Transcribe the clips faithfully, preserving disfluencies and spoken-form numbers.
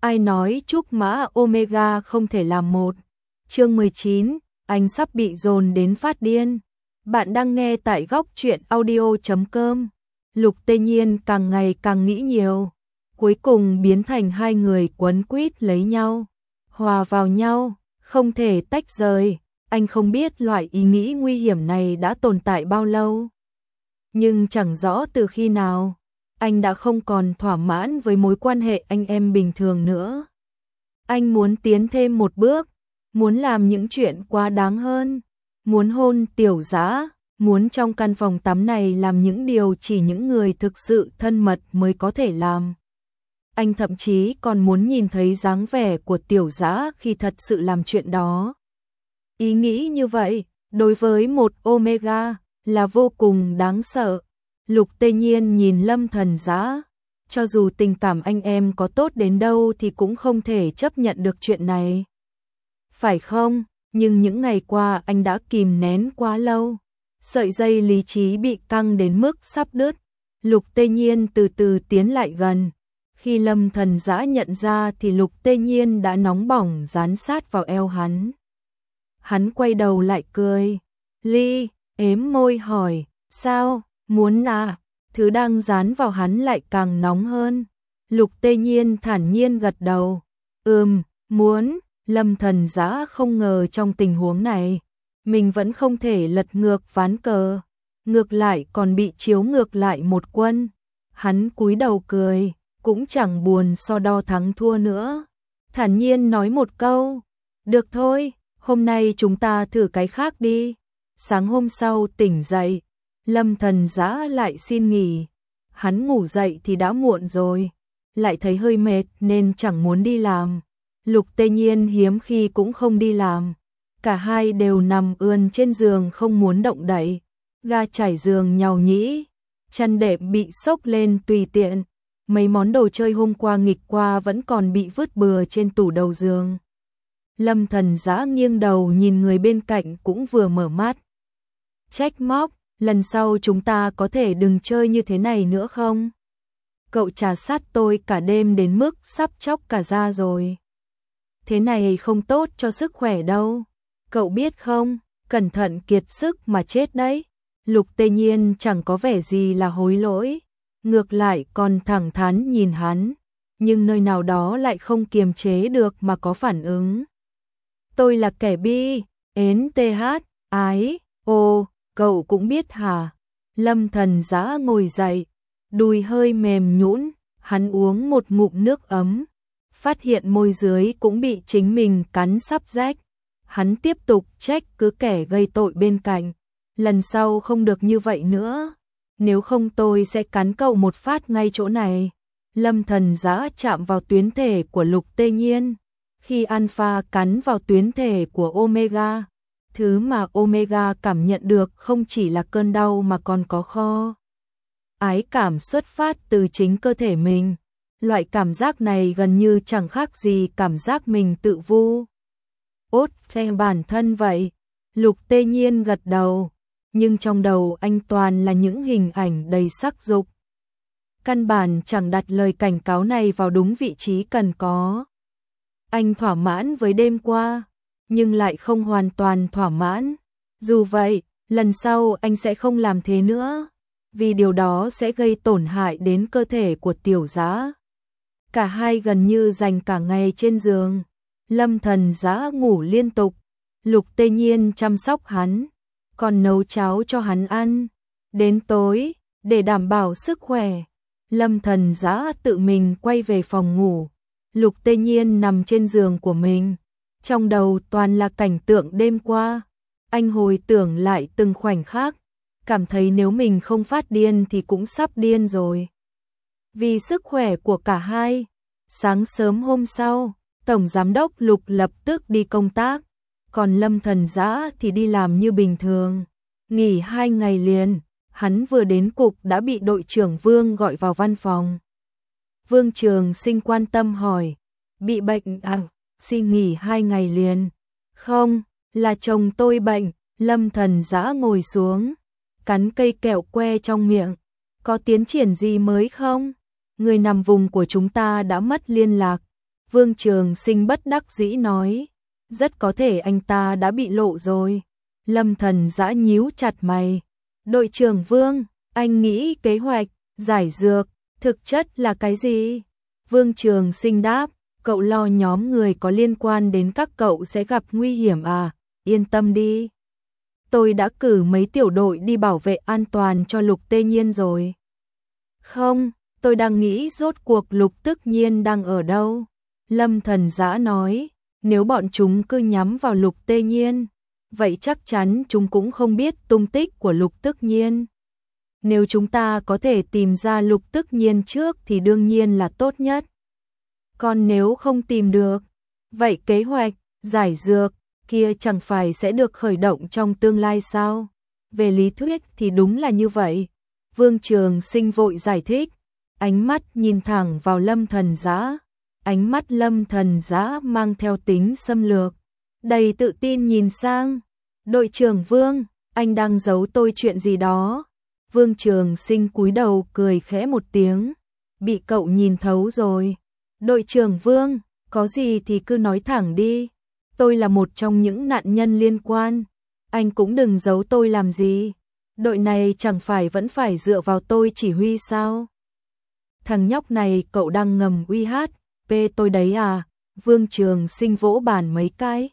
Ai nói trúc mã Omega không thể làm một. Chương mười chín, anh sắp bị dồn đến phát điên. Bạn đang nghe tại góc truyện audio chấm com. Lục Tê Nhiên càng ngày càng nghĩ nhiều, cuối cùng biến thành hai người quấn quýt lấy nhau, hòa vào nhau, không thể tách rời. Anh không biết loại ý nghĩ nguy hiểm này đã tồn tại bao lâu, nhưng chẳng rõ từ khi nào, anh đã không còn thỏa mãn với mối quan hệ anh em bình thường nữa. Anh muốn tiến thêm một bước, muốn làm những chuyện quá đáng hơn, muốn hôn Tiểu Dã, muốn trong căn phòng tắm này làm những điều chỉ những người thực sự thân mật mới có thể làm. Anh thậm chí còn muốn nhìn thấy dáng vẻ của Tiểu Dã khi thật sự làm chuyện đó. Ý nghĩ như vậy, đối với một Omega, là vô cùng đáng sợ. Lục Tê Nhiên nhìn Lâm Thần Dã, cho dù tình cảm anh em có tốt đến đâu thì cũng không thể chấp nhận được chuyện này. Phải không? Nhưng những ngày qua anh đã kìm nén quá lâu. Sợi dây lý trí bị căng đến mức sắp đứt. Lục Tê Nhiên từ từ tiến lại gần. Khi Lâm Thần Dã nhận ra thì Lục Tê Nhiên đã nóng bỏng dán sát vào eo hắn. Hắn quay đầu lại cười. Ly, ếm môi hỏi, sao, muốn à? Thứ đang dán vào hắn lại càng nóng hơn. Lục Tê Nhiên thản nhiên gật đầu. Ừm, muốn. Lâm Thần Dã không ngờ trong tình huống này, mình vẫn không thể lật ngược ván cờ, ngược lại còn bị chiếu ngược lại một quân. Hắn cúi đầu cười, cũng chẳng buồn so đo thắng thua nữa. Thản nhiên nói một câu, được thôi, hôm nay chúng ta thử cái khác đi. Sáng hôm sau tỉnh dậy, Lâm Thần Dã lại xin nghỉ. Hắn ngủ dậy thì đã muộn rồi, lại thấy hơi mệt nên chẳng muốn đi làm. Lục Tê Nhiên hiếm khi cũng không đi làm. Cả hai đều nằm ươn trên giường không muốn động đậy. Ga trải giường nhàu nhĩ, chăn đệm bị xốc lên tùy tiện. Mấy món đồ chơi hôm qua nghịch qua vẫn còn bị vứt bừa trên tủ đầu giường. Lâm Thần Dã nghiêng đầu nhìn người bên cạnh cũng vừa mở mắt. Trách móc, lần sau chúng ta có thể đừng chơi như thế này nữa không? Cậu trà sát tôi cả đêm đến mức sắp chóc cả da rồi. Thế này không tốt cho sức khỏe đâu. Cậu biết không, cẩn thận kiệt sức mà chết đấy. Lục Tê Nhiên chẳng có vẻ gì là hối lỗi, ngược lại còn thẳng thắn nhìn hắn, nhưng nơi nào đó lại không kiềm chế được mà có phản ứng. Tôi là kẻ bi, ến tê hát, ái, ô, cậu cũng biết hả? Lâm Thần Dã ngồi dậy, đùi hơi mềm nhũn, hắn uống một ngụm nước ấm. Phát hiện môi dưới cũng bị chính mình cắn sắp rách. Hắn tiếp tục trách cứ kẻ gây tội bên cạnh. Lần sau không được như vậy nữa. Nếu không tôi sẽ cắn cậu một phát ngay chỗ này. Lâm Thần Dã chạm vào tuyến thể của Lục Tê Nhiên. Khi Alpha cắn vào tuyến thể của Omega, thứ mà Omega cảm nhận được không chỉ là cơn đau mà còn có kho ái cảm xuất phát từ chính cơ thể mình. Loại cảm giác này gần như chẳng khác gì cảm giác mình tự vu ốt theo bản thân vậy. Lục Tê Nhiên gật đầu, nhưng trong đầu anh toàn là những hình ảnh đầy sắc dục. Căn bản chẳng đặt lời cảnh cáo này vào đúng vị trí cần có. Anh thỏa mãn với đêm qua, nhưng lại không hoàn toàn thỏa mãn. Dù vậy, lần sau anh sẽ không làm thế nữa, vì điều đó sẽ gây tổn hại đến cơ thể của Tiểu Dã. Cả hai gần như dành cả ngày trên giường. Lâm Thần Dã ngủ liên tục. Lục Tê Nhiên chăm sóc hắn, còn nấu cháo cho hắn ăn. Đến tối, để đảm bảo sức khỏe, Lâm Thần Dã tự mình quay về phòng ngủ. Lục Tê Nhiên nằm trên giường của mình. Trong đầu toàn là cảnh tượng đêm qua. Anh hồi tưởng lại từng khoảnh khắc, cảm thấy nếu mình không phát điên thì cũng sắp điên rồi. Vì sức khỏe của cả hai, sáng sớm hôm sau, Tổng Giám đốc Lục lập tức đi công tác, còn Lâm Thần Dã thì đi làm như bình thường. Nghỉ hai ngày liền, hắn vừa đến cục đã bị đội trưởng Vương gọi vào văn phòng. Vương Trường Sinh quan tâm hỏi, bị bệnh à, xin nghỉ hai ngày liền. Không, là chồng tôi bệnh. Lâm Thần Dã ngồi xuống, cắn cây kẹo que trong miệng. Có tiến triển gì mới không? Người nằm vùng của chúng ta đã mất liên lạc. Vương Trường Sinh bất đắc dĩ nói, rất có thể anh ta đã bị lộ rồi. Lâm Thần Dã nhíu chặt mày. Đội trưởng Vương, anh nghĩ kế hoạch, giải dược, thực chất là cái gì? Vương Trường Sinh đáp, cậu lo nhóm người có liên quan đến các cậu sẽ gặp nguy hiểm à, yên tâm đi. Tôi đã cử mấy tiểu đội đi bảo vệ an toàn cho Lục Tê Nhiên rồi. Không, tôi đang nghĩ rốt cuộc Lục Tức Nhiên đang ở đâu. Lâm Thần Dã nói, nếu bọn chúng cứ nhắm vào Lục Tê Nhiên, vậy chắc chắn chúng cũng không biết tung tích của Lục Tức Nhiên. Nếu chúng ta có thể tìm ra Lục Tức Nhiên trước thì đương nhiên là tốt nhất. Còn nếu không tìm được, vậy kế hoạch, giải dược, kia chẳng phải sẽ được khởi động trong tương lai sao? Về lý thuyết thì đúng là như vậy. Vương Trường Sinh vội giải thích, ánh mắt nhìn thẳng vào Lâm Thần Dã. Ánh mắt Lâm Thần Dã mang theo tính xâm lược, đầy tự tin nhìn sang. Đội trưởng Vương, anh đang giấu tôi chuyện gì đó? Vương Trường Sinh cúi đầu cười khẽ một tiếng, bị cậu nhìn thấu rồi. Đội trưởng Vương, có gì thì cứ nói thẳng đi. Tôi là một trong những nạn nhân liên quan, anh cũng đừng giấu tôi làm gì. Đội này chẳng phải vẫn phải dựa vào tôi chỉ huy sao? Thằng nhóc này cậu đang ngầm uy hát pê tôi đấy à? Vương Trường Sinh vỗ bàn mấy cái,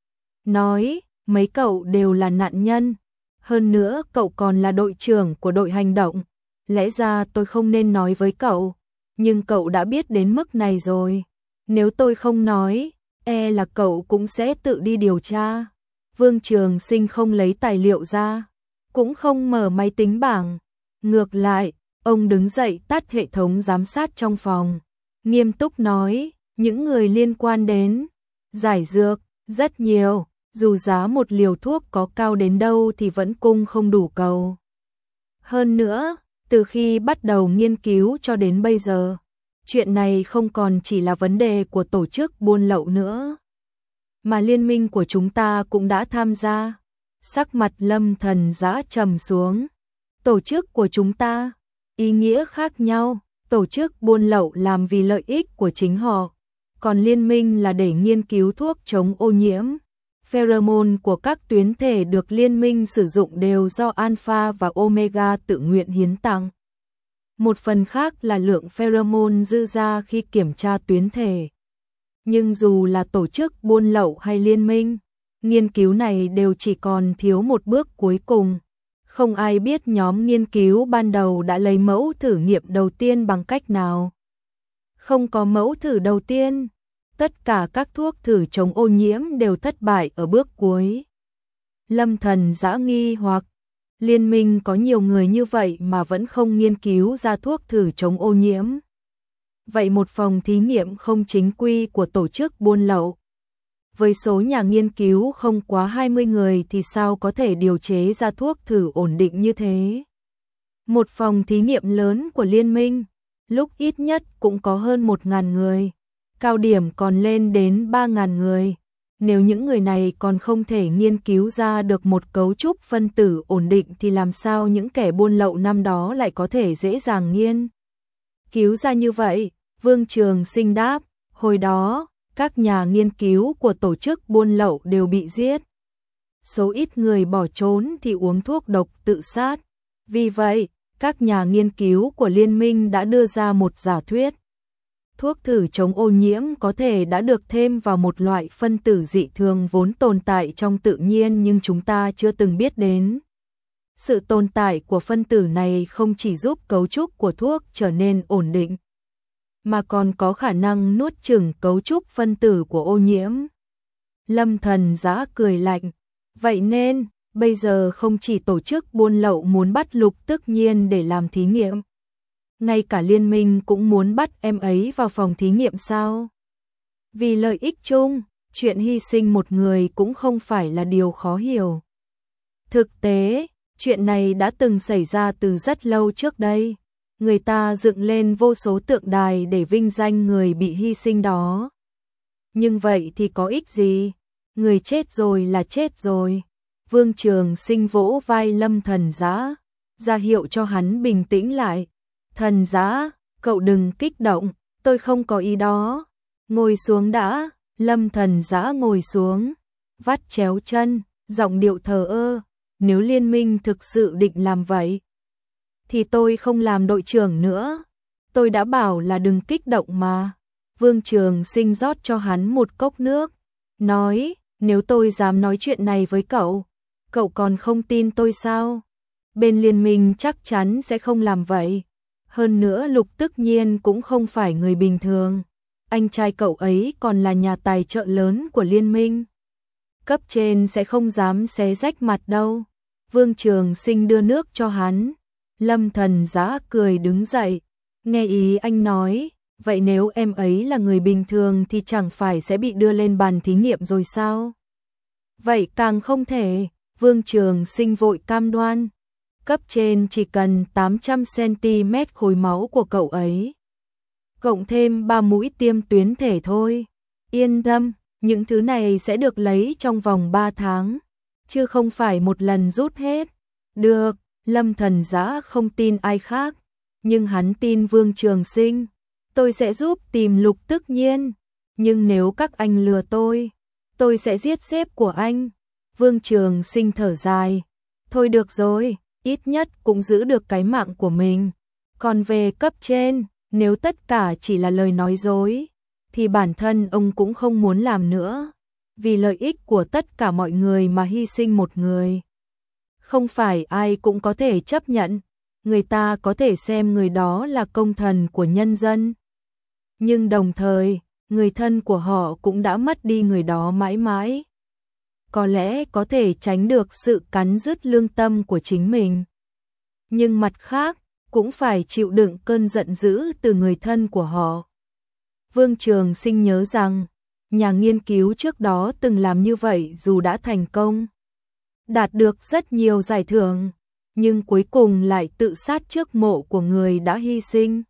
nói, mấy cậu đều là nạn nhân. Hơn nữa cậu còn là đội trưởng của đội hành động. Lẽ ra tôi không nên nói với cậu, nhưng cậu đã biết đến mức này rồi. Nếu tôi không nói, e là cậu cũng sẽ tự đi điều tra. Vương Trường Sinh không lấy tài liệu ra, cũng không mở máy tính bảng. Ngược lại, ông đứng dậy tắt hệ thống giám sát trong phòng, nghiêm túc nói, những người liên quan đến giải dược, rất nhiều. Dù giá một liều thuốc có cao đến đâu thì vẫn cung không đủ cầu. Hơn nữa, từ khi bắt đầu nghiên cứu cho đến bây giờ, chuyện này không còn chỉ là vấn đề của tổ chức buôn lậu nữa, mà liên minh của chúng ta cũng đã tham gia. Sắc mặt Lâm Thần Dã trầm xuống. Tổ chức của chúng ta, ý nghĩa khác nhau. Tổ chức buôn lậu làm vì lợi ích của chính họ, còn liên minh là để nghiên cứu thuốc chống ô nhiễm. Pheromone của các tuyến thể được liên minh sử dụng đều do Alpha và Omega tự nguyện hiến tặng. Một phần khác là lượng pheromone dư ra khi kiểm tra tuyến thể. Nhưng dù là tổ chức buôn lậu hay liên minh, nghiên cứu này đều chỉ còn thiếu một bước cuối cùng. Không ai biết nhóm nghiên cứu ban đầu đã lấy mẫu thử nghiệm đầu tiên bằng cách nào. Không có mẫu thử đầu tiên, tất cả các thuốc thử chống ô nhiễm đều thất bại ở bước cuối. Lâm Thần Dã nghi hoặc, liên minh có nhiều người như vậy mà vẫn không nghiên cứu ra thuốc thử chống ô nhiễm. Vậy một phòng thí nghiệm không chính quy của tổ chức buôn lậu, với số nhà nghiên cứu không quá hai mươi người thì sao có thể điều chế ra thuốc thử ổn định như thế? Một phòng thí nghiệm lớn của liên minh, lúc ít nhất cũng có hơn một nghìn người. Cao điểm còn lên đến ba nghìn người. Nếu những người này còn không thể nghiên cứu ra được một cấu trúc phân tử ổn định thì làm sao những kẻ buôn lậu năm đó lại có thể dễ dàng nghiên cứu ra như vậy? Vương Trường Sinh đáp, hồi đó, các nhà nghiên cứu của tổ chức buôn lậu đều bị giết. Số ít người bỏ trốn thì uống thuốc độc tự sát. Vì vậy, các nhà nghiên cứu của liên minh đã đưa ra một giả thuyết. Thuốc thử chống ô nhiễm có thể đã được thêm vào một loại phân tử dị thường vốn tồn tại trong tự nhiên nhưng chúng ta chưa từng biết đến. Sự tồn tại của phân tử này không chỉ giúp cấu trúc của thuốc trở nên ổn định, mà còn có khả năng nuốt chửng cấu trúc phân tử của ô nhiễm. Lâm Thần Dã cười lạnh, vậy nên, bây giờ không chỉ tổ chức buôn lậu muốn bắt Lục Tức Nhiên để làm thí nghiệm, ngay cả liên minh cũng muốn bắt em ấy vào phòng thí nghiệm sao? Vì lợi ích chung, chuyện hy sinh một người cũng không phải là điều khó hiểu. Thực tế, chuyện này đã từng xảy ra từ rất lâu trước đây. Người ta dựng lên vô số tượng đài để vinh danh người bị hy sinh đó. Nhưng vậy thì có ích gì? Người chết rồi là chết rồi. Vương Trường Sinh vỗ vai Lâm Thần Dã, ra hiệu cho hắn bình tĩnh lại. Thần Dã, cậu đừng kích động, tôi không có ý đó. Ngồi xuống đã, Lâm Thần Dã ngồi xuống, vắt chéo chân, giọng điệu thờ ơ, nếu liên minh thực sự định làm vậy, thì tôi không làm đội trưởng nữa. Tôi đã bảo là đừng kích động mà. Vương Trường Sinh rót cho hắn một cốc nước, nói, nếu tôi dám nói chuyện này với cậu, cậu còn không tin tôi sao? Bên liên minh chắc chắn sẽ không làm vậy. Hơn nữa Lục Tức Nhiên cũng không phải người bình thường. Anh trai cậu ấy còn là nhà tài trợ lớn của liên minh. Cấp trên sẽ không dám xé rách mặt đâu. Vương Trường Sinh đưa nước cho hắn. Lâm Thần Dã cười đứng dậy. Nghe ý anh nói, vậy nếu em ấy là người bình thường thì chẳng phải sẽ bị đưa lên bàn thí nghiệm rồi sao? Vậy càng không thể. Vương Trường Sinh vội cam đoan. Cấp trên chỉ cần tám trăm xăng-ti-mét khối máu của cậu ấy, cộng thêm ba mũi tiêm tuyến thể thôi. Yên tâm, những thứ này sẽ được lấy trong vòng ba tháng, chứ không phải một lần rút hết. Được, Lâm Thần Dã không tin ai khác, nhưng hắn tin Vương Trường Sinh. Tôi sẽ giúp tìm Lục Tức Nhiên, nhưng nếu các anh lừa tôi, tôi sẽ giết sếp của anh. Vương Trường Sinh thở dài. Thôi được rồi, ít nhất cũng giữ được cái mạng của mình. Còn về cấp trên, nếu tất cả chỉ là lời nói dối, thì bản thân ông cũng không muốn làm nữa. Vì lợi ích của tất cả mọi người mà hy sinh một người, không phải ai cũng có thể chấp nhận. Người ta có thể xem người đó là công thần của nhân dân, nhưng đồng thời, người thân của họ cũng đã mất đi người đó mãi mãi. Có lẽ có thể tránh được sự cắn rứt lương tâm của chính mình, nhưng mặt khác, cũng phải chịu đựng cơn giận dữ từ người thân của họ. Vương Trường Sinh nhớ rằng, nhà nghiên cứu trước đó từng làm như vậy dù đã thành công, đạt được rất nhiều giải thưởng, nhưng cuối cùng lại tự sát trước mộ của người đã hy sinh.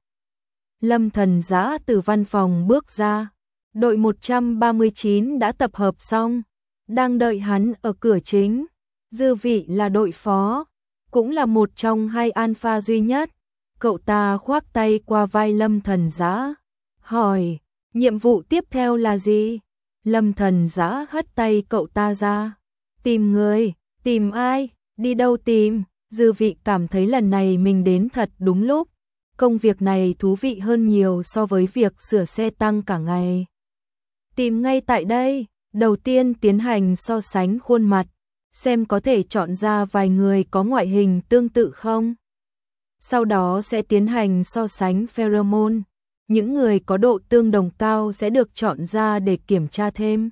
Lâm Thần Dã từ văn phòng bước ra, đội một trăm ba mươi chín đã tập hợp xong, đang đợi hắn ở cửa chính. Dư Vị là đội phó, cũng là một trong hai alpha duy nhất. Cậu ta khoác tay qua vai Lâm Thần Dã, hỏi, nhiệm vụ tiếp theo là gì? Lâm Thần Dã hất tay cậu ta ra, tìm người. Tìm ai? Đi đâu tìm? Dư Vị cảm thấy lần này mình đến thật đúng lúc. Công việc này thú vị hơn nhiều so với việc sửa xe tăng cả ngày. Tìm ngay tại đây, đầu tiên tiến hành so sánh khuôn mặt, xem có thể chọn ra vài người có ngoại hình tương tự không. Sau đó sẽ tiến hành so sánh pheromone, những người có độ tương đồng cao sẽ được chọn ra để kiểm tra thêm.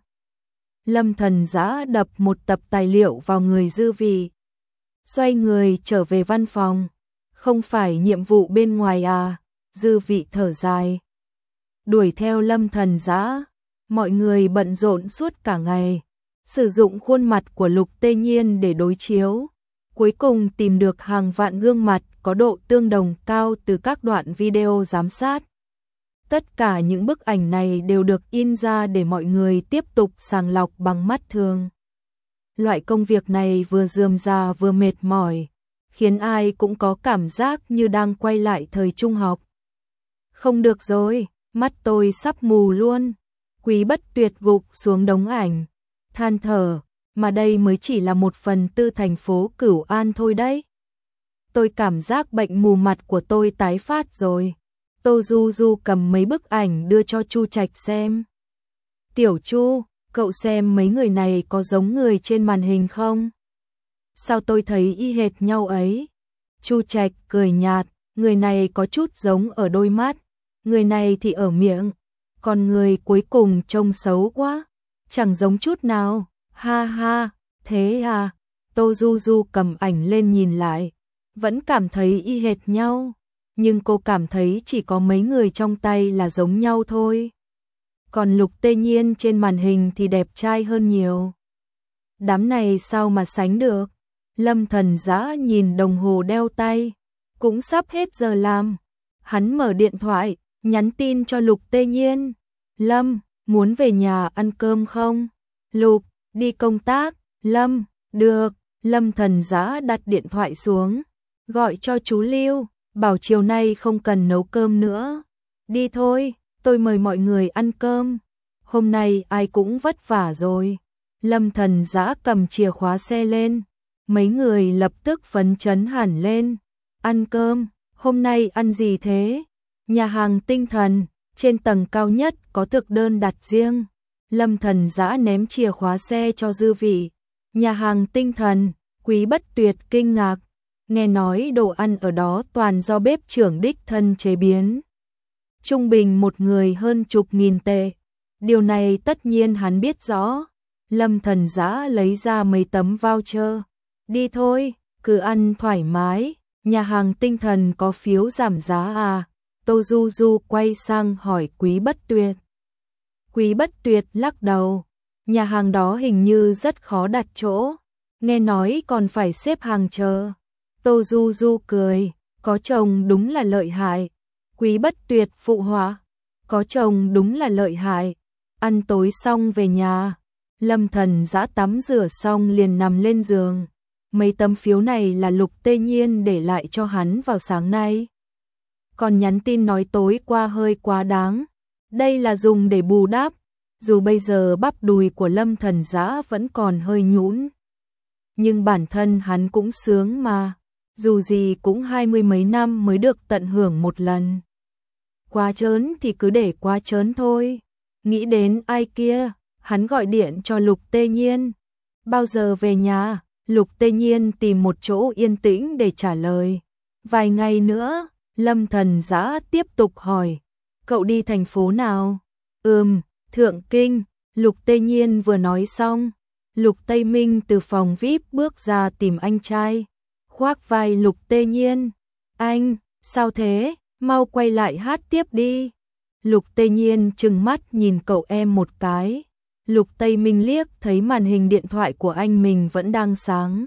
Lâm Thần Dã đập một tập tài liệu vào người Dư Vị, xoay người trở về văn phòng. Không phải nhiệm vụ bên ngoài à? Dư Vị thở dài. Đuổi theo Lâm Thần Dã, mọi người bận rộn suốt cả ngày, sử dụng khuôn mặt của Lục Tê Nhiên để đối chiếu, cuối cùng tìm được hàng vạn gương mặt có độ tương đồng cao từ các đoạn video giám sát. Tất cả những bức ảnh này đều được in ra để mọi người tiếp tục sàng lọc bằng mắt thường. Loại công việc này vừa rườm rà vừa mệt mỏi, khiến ai cũng có cảm giác như đang quay lại thời trung học. Không được rồi, mắt tôi sắp mù luôn. Quý Bất Tuyệt gục xuống đống ảnh, than thở, mà đây mới chỉ là một phần tư thành phố Cửu An thôi đấy. Tôi cảm giác bệnh mù mặt của tôi tái phát rồi. Tô Du Du cầm mấy bức ảnh đưa cho Chu Trạch xem. Tiểu Chu, cậu xem mấy người này có giống người trên màn hình không? Sao tôi thấy y hệt nhau ấy? Chu Trạch cười nhạt, người này có chút giống ở đôi mắt, người này thì ở miệng, còn người cuối cùng trông xấu quá, chẳng giống chút nào. Ha ha, thế à? Tô Du Du cầm ảnh lên nhìn lại, vẫn cảm thấy y hệt nhau, nhưng cô cảm thấy chỉ có mấy người trong tay là giống nhau thôi. Còn Lục Tê Nhiên trên màn hình thì đẹp trai hơn nhiều. Đám này sao mà sánh được? Lâm Thần Dã nhìn đồng hồ đeo tay, cũng sắp hết giờ làm. Hắn mở điện thoại, nhắn tin cho Lục Tê Nhiên. Lâm, muốn về nhà ăn cơm không? Lục, đi công tác. Lâm, được. Lâm Thần Dã đặt điện thoại xuống, gọi cho chú Lưu, bảo chiều nay không cần nấu cơm nữa. Đi thôi, tôi mời mọi người ăn cơm. Hôm nay ai cũng vất vả rồi. Lâm Thần Dã cầm chìa khóa xe lên. Mấy người lập tức phấn chấn hẳn lên. Ăn cơm, hôm nay ăn gì thế? Nhà hàng Tinh Thần, trên tầng cao nhất có thực đơn đặt riêng. Lâm Thần Dã ném chìa khóa xe cho Dư Vị. Nhà hàng Tinh Thần, Quý Bất Tuyệt kinh ngạc. Nghe nói đồ ăn ở đó toàn do bếp trưởng đích thân chế biến. Trung bình một người hơn chục nghìn tệ. Điều này tất nhiên hắn biết rõ. Lâm Thần Dã lấy ra mấy tấm voucher. Đi thôi, cứ ăn thoải mái. Nhà hàng Tinh Thần có phiếu giảm giá à? Tô Du Du quay sang hỏi Quý Bất Tuyệt. Quý Bất Tuyệt lắc đầu. Nhà hàng đó hình như rất khó đặt chỗ. Nghe nói còn phải xếp hàng chờ. Tô Du Du cười. Có chồng đúng là lợi hại. Quý Bất Tuyệt phụ họa. Có chồng đúng là lợi hại. Ăn tối xong về nhà. Lâm Thần Dã tắm rửa xong liền nằm lên giường. Mấy tấm phiếu này là Lục Tê Nhiên để lại cho hắn vào sáng nay. Còn nhắn tin nói tối qua hơi quá đáng. Đây là dùng để bù đắp. Dù bây giờ bắp đùi của Lâm Thần Dã vẫn còn hơi nhũn, nhưng bản thân hắn cũng sướng mà. Dù gì cũng hai mươi mấy năm mới được tận hưởng một lần. Quá trớn thì cứ để quá trớn thôi. Nghĩ đến ai kia, hắn gọi điện cho Lục Tê Nhiên. Bao giờ về nhà? Lục Tê Nhiên tìm một chỗ yên tĩnh để trả lời. Vài ngày nữa. Lâm Thần Dã tiếp tục hỏi. Cậu đi thành phố nào? Ừm, Thượng Kinh. Lục Tê Nhiên vừa nói xong. Lục Tây Minh từ phòng vi ai pi bước ra tìm anh trai. Khoác vai Lục Tê Nhiên. Anh, sao thế? Mau quay lại hát tiếp đi. Lục Tê Nhiên trừng mắt nhìn cậu em một cái. Lục Tây Minh liếc thấy màn hình điện thoại của anh mình vẫn đang sáng.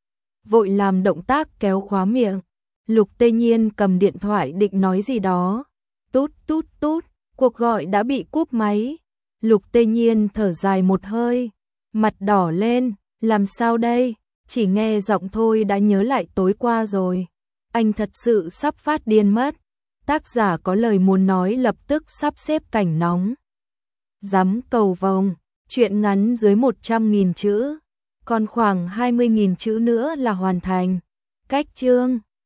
Vội làm động tác kéo khóa miệng. Lục Tê Nhiên cầm điện thoại định nói gì đó. Tút tút tút, cuộc gọi đã bị cúp máy. Lục Tê Nhiên thở dài một hơi, mặt đỏ lên, làm sao đây? Chỉ nghe giọng thôi đã nhớ lại tối qua rồi. Anh thật sự sắp phát điên mất. Tác giả có lời muốn nói lập tức sắp xếp cảnh nóng. Dám cầu vồng, truyện ngắn dưới một trăm nghìn chữ, còn khoảng hai mươi nghìn chữ nữa là hoàn thành. Cách chương